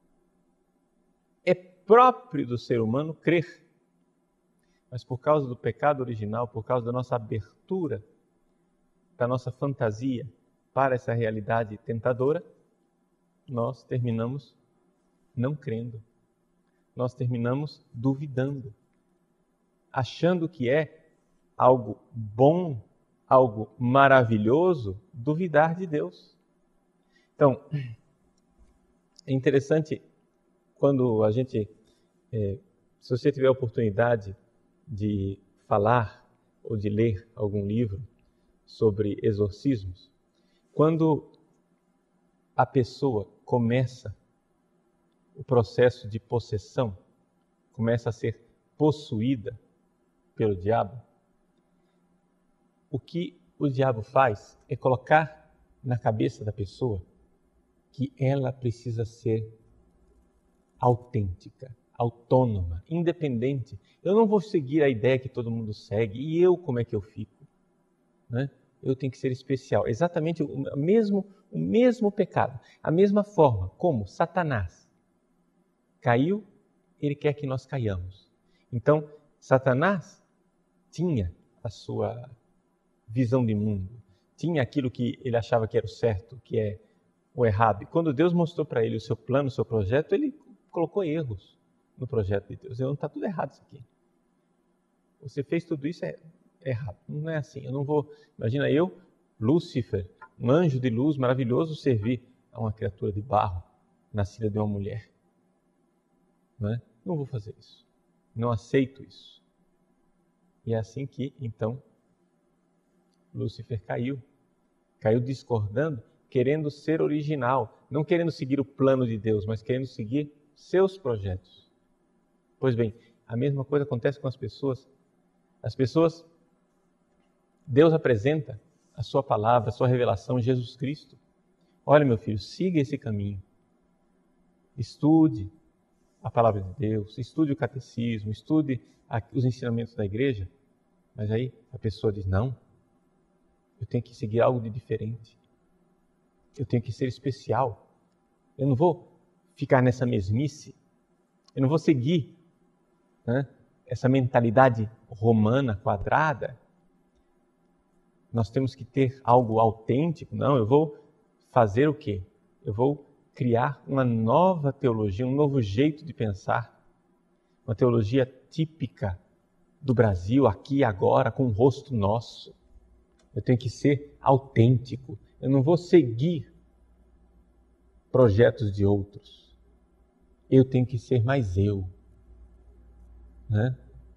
É próprio do ser humano crer. Mas por causa do pecado original, por causa da nossa abertura, da nossa fantasia para essa realidade tentadora, nós terminamos não crendo. Nós terminamos duvidando, achando que é algo bom, algo maravilhoso, duvidar de Deus. Então, é interessante quando a gente, é, se você tiver a oportunidade de falar ou de ler algum livro sobre exorcismos, Quando a pessoa começa o processo de possessão, começa a ser possuída pelo diabo, o que o diabo faz é colocar na cabeça da pessoa que ela precisa ser autêntica, autônoma, independente. Eu não vou seguir a ideia que todo mundo segue. E eu, como é que eu fico? Né? Eu tenho que ser especial. Exatamente o mesmo, o mesmo pecado. A mesma forma como Satanás caiu, ele quer que nós caiamos. Então, Satanás tinha a sua visão de mundo. Tinha aquilo que ele achava que era o certo, que é o errado. E quando Deus mostrou para ele o seu plano, o seu projeto, ele colocou erros no projeto de Deus. Não está tudo errado isso aqui. Você fez tudo isso, é errado. Não é assim. Eu não vou... Imagina eu, Lúcifer, um anjo de luz maravilhoso, servir a uma criatura de barro, nascida de uma mulher. Não é? Não vou fazer isso. Não aceito isso. E é assim que, então, Lúcifer caiu. Caiu discordando, querendo ser original. Não querendo seguir o plano de Deus, mas querendo seguir seus projetos. Pois bem, a mesma coisa acontece com as pessoas. As pessoas, Deus apresenta a sua palavra, a sua revelação, Jesus Cristo. Olha, meu filho, siga esse caminho. Estude a palavra de Deus, estude o catecismo, estude os ensinamentos da igreja. Mas aí a pessoa diz, não, eu tenho que seguir algo de diferente. Eu tenho que ser especial. Eu não vou ficar nessa mesmice. Eu não vou seguir, né, essa mentalidade romana quadrada. Nós temos que ter algo autêntico. Não, eu vou fazer o quê? Eu vou criar uma nova teologia, um novo jeito de pensar. Uma teologia típica do Brasil, aqui e agora, com o rosto nosso. Eu tenho que ser autêntico. Eu não vou seguir projetos de outros. Eu tenho que ser mais eu. Né?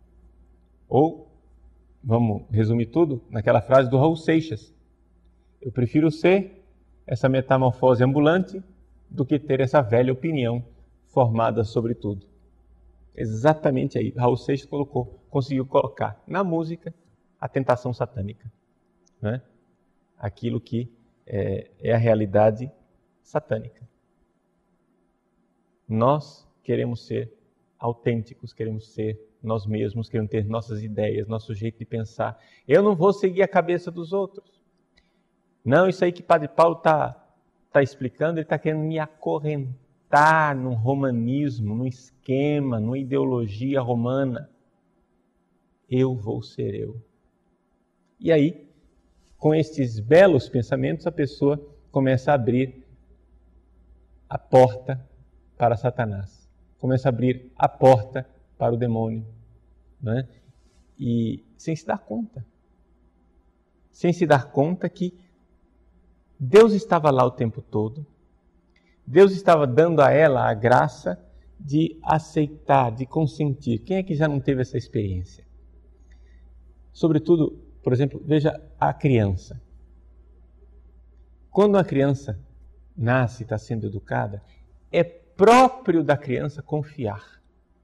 Ou, vamos resumir tudo naquela frase do Raul Seixas. Eu prefiro ser essa metamorfose ambulante do que ter essa velha opinião formada sobre tudo. Exatamente aí. Raul Seixas colocou, conseguiu colocar na música a tentação satânica. Né? Aquilo que é, é a realidade satânica. Nós queremos ser autênticos, queremos ser nós mesmos, queremos ter nossas ideias, nosso jeito de pensar. Eu não vou seguir a cabeça dos outros. Não, isso aí que Padre Paulo está tá explicando, ele está querendo me acorrentar num romanismo, num esquema, numa ideologia romana. Eu vou ser eu. E aí, com estes belos pensamentos, a pessoa começa a abrir a porta para Satanás. Começa a abrir a porta para o demônio. Né? E sem se dar conta. Sem se dar conta que Deus estava lá o tempo todo. Deus estava dando a ela a graça de aceitar, de consentir. Quem é que já não teve essa experiência? Sobretudo, por exemplo, veja a criança. Quando a criança nasce e está sendo educada, é próprio da criança confiar.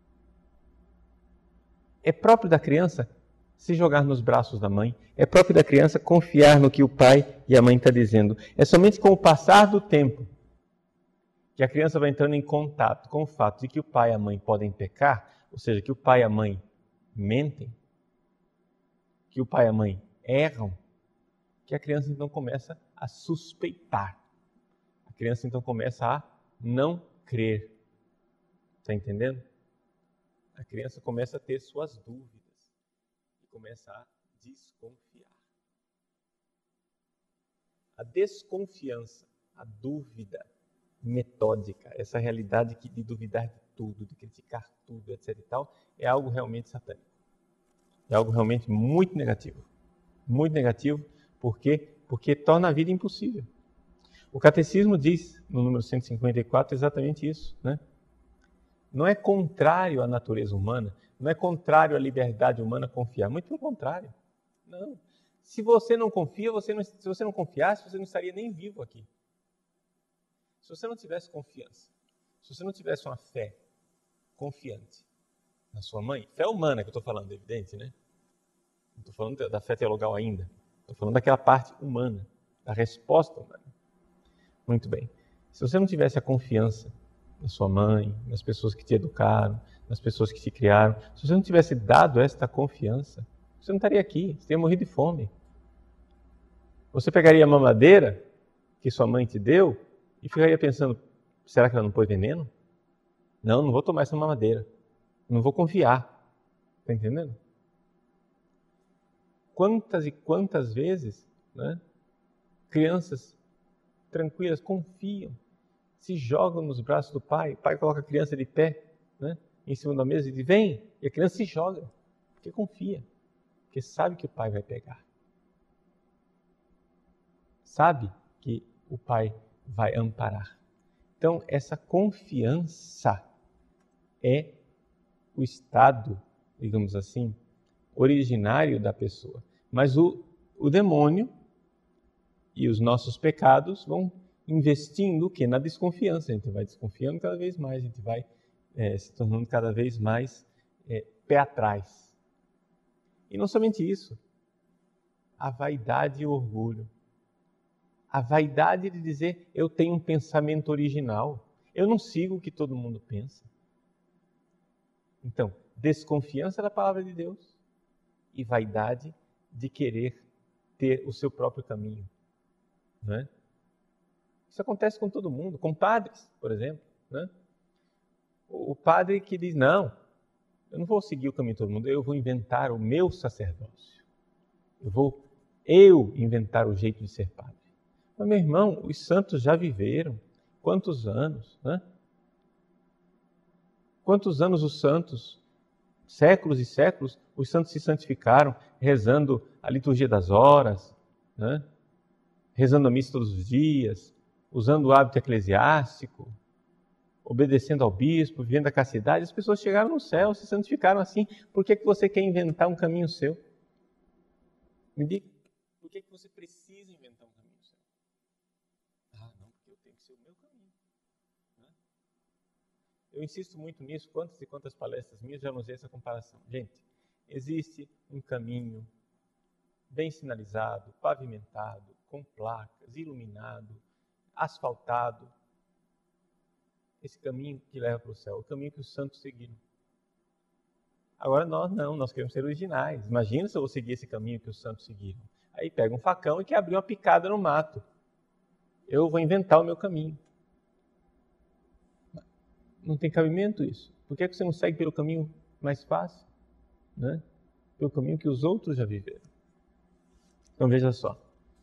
É próprio da criança se jogar nos braços da mãe. É próprio da criança confiar no que o pai e a mãe estão dizendo. É somente com o passar do tempo que a criança vai entrando em contato com o fato de que o pai e a mãe podem pecar, ou seja, que o pai e a mãe mentem, que o pai e a mãe erram, que a criança então começa a suspeitar. A criança então começa a não crer. Está entendendo? A criança começa a ter suas dúvidas e começa a desconfiar. A desconfiança, a dúvida metódica, essa realidade de duvidar de tudo, de criticar tudo, etc e tal, é algo realmente satânico. É algo realmente muito negativo. Muito negativo, por quê? Porque torna a vida impossível. O Catecismo diz, no número cento e cinquenta e quatro, exatamente isso, né? Não é contrário à natureza humana, não é contrário à liberdade humana confiar, muito pelo contrário. Não. Se você não confia, você não, se você não confiasse, você não estaria nem vivo aqui. Se você não tivesse confiança, se você não tivesse uma fé confiante na sua mãe, fé humana que eu estou falando, é evidente, né? Não estou falando da fé teologal ainda. Estou falando daquela parte humana, da resposta humana. Muito bem. Se você não tivesse a confiança na sua mãe, nas pessoas que te educaram, nas pessoas que te criaram, se você não tivesse dado esta confiança, você não estaria aqui, você teria morrido de fome. Você pegaria a mamadeira que sua mãe te deu e ficaria pensando, será que ela não pôs veneno? Não, não vou tomar essa mamadeira. Não vou confiar. Está entendendo? Quantas e quantas vezes, né, crianças tranquilas confiam, se jogam nos braços do pai, o pai coloca a criança de pé, né, em cima da mesa e diz, vem, e a criança se joga, porque confia, porque sabe que o pai vai pegar. Sabe que o pai vai amparar. Então, essa confiança é o estado, digamos assim, originário da pessoa. Mas o, o demônio e os nossos pecados vão investindo o quê? Na desconfiança. A gente vai desconfiando cada vez mais, a gente vai é, se tornando cada vez mais é, pé atrás. E não somente isso, a vaidade e o orgulho. A vaidade de dizer, eu tenho um pensamento original, eu não sigo o que todo mundo pensa. Então, desconfiança da palavra de Deus e vaidade de querer ter o seu próprio caminho. Né? Isso acontece com todo mundo, com padres, por exemplo. Né? O padre que diz, não, eu não vou seguir o caminho de todo mundo, eu vou inventar o meu sacerdócio. Eu vou eu inventar o jeito de ser padre. Mas, meu irmão, os santos já viveram. Quantos anos, né? Quantos anos os santos, séculos e séculos, os santos se santificaram, rezando a liturgia das horas, né? Rezando a missa todos os dias, usando o hábito eclesiástico, obedecendo ao bispo, vivendo a castidade. As pessoas chegaram no céu, se santificaram assim. Por que que você quer inventar um caminho seu? Me diga, por que que você precisa inventar um caminho seu? Ah, não, porque eu tenho que ser o meu caminho. Né? Eu insisto muito nisso, quantas e quantas palestras minhas já usei essa comparação. Gente, existe um caminho bem sinalizado, pavimentado, com placas, iluminado, asfaltado. Esse caminho que leva para o céu, o caminho que os santos seguiram. Agora nós não, nós queremos ser originais. Imagina se eu vou seguir esse caminho que os santos seguiram. Aí pega um facão e quer abrir uma picada no mato. Eu vou inventar o meu caminho. Não tem cabimento isso. Por que você não segue pelo caminho mais fácil? Né? Pelo caminho que os outros já viveram. Então veja só.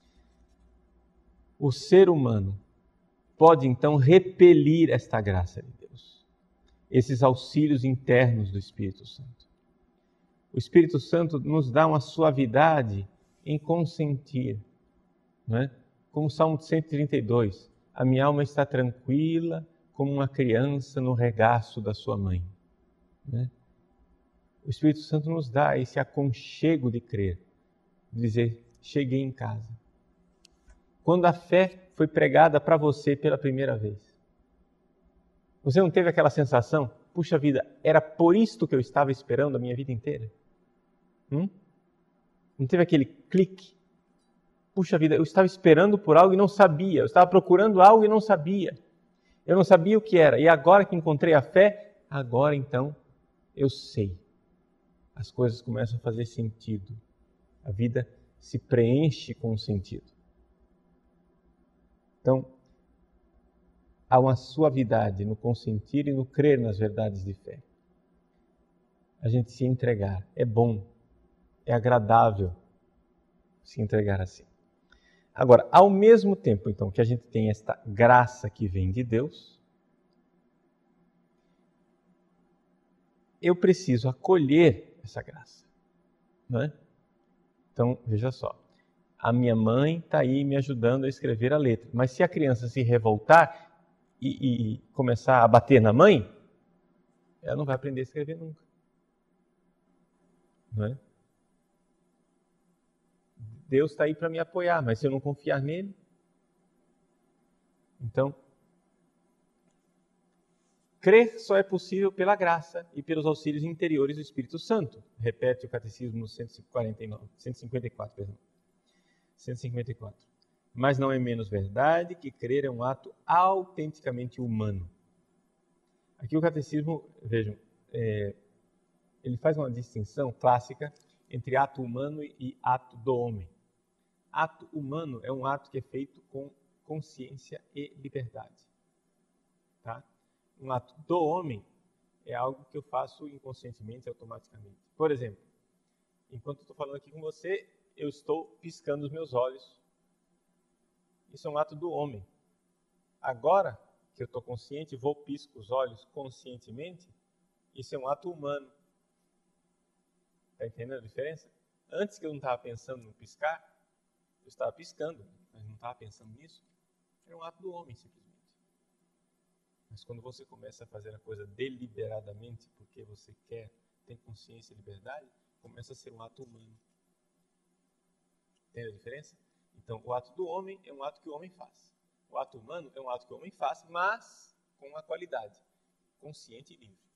O ser humano pode então repelir esta graça de Deus. Esses auxílios internos do Espírito Santo. O Espírito Santo nos dá uma suavidade em consentir. Não é? Como o Salmo cento e trinta e dois. A minha alma está tranquila como uma criança no regaço da sua mãe. Né? O Espírito Santo nos dá esse aconchego de crer, de dizer, cheguei em casa. Quando a fé foi pregada para você pela primeira vez, você não teve aquela sensação, puxa vida, era por isto que eu estava esperando a minha vida inteira? Hum? Não teve aquele clique? Puxa vida, eu estava esperando por algo e não sabia, eu estava procurando algo e não sabia. Eu não sabia o que era, e agora que encontrei a fé, agora então eu sei. As coisas começam a fazer sentido. A vida se preenche com sentido. Então, há uma suavidade no consentir e no crer nas verdades de fé. A gente se entregar. É bom, é agradável se entregar assim. Agora, ao mesmo tempo, então, que a gente tem esta graça que vem de Deus, eu preciso acolher essa graça. Não é? Então, veja só. A minha mãe está aí me ajudando a escrever a letra. Mas se a criança se revoltar e, e começar a bater na mãe, ela não vai aprender a escrever nunca. Não é? Deus está aí para me apoiar, mas se eu não confiar nele, então, crer só é possível pela graça e pelos auxílios interiores do Espírito Santo. Repete o Catecismo no cento e quarenta e nove, cento e cinquenta e quatro, perdão. cento e cinquenta e quatro. Mas não é menos verdade que crer é um ato autenticamente humano. Aqui o Catecismo, vejam, é, ele faz uma distinção clássica entre ato humano e ato do homem. Ato humano é um ato que é feito com consciência e liberdade. Tá? Um ato do homem é algo que eu faço inconscientemente, automaticamente. Por exemplo, enquanto eu estou falando aqui com você, eu estou piscando os meus olhos. Isso é um ato do homem. Agora que eu estou consciente, vou pisco os olhos conscientemente, isso é um ato humano. Está entendendo a diferença? Antes que eu não estava pensando no piscar, eu estava piscando, mas não estava pensando nisso. Era um ato do homem, simplesmente. Mas quando você começa a fazer a coisa deliberadamente, porque você quer, tem consciência e liberdade, começa a ser um ato humano. Entende a diferença? Então, o ato do homem é um ato que o homem faz. O ato humano é um ato que o homem faz, mas com uma qualidade consciente e livre.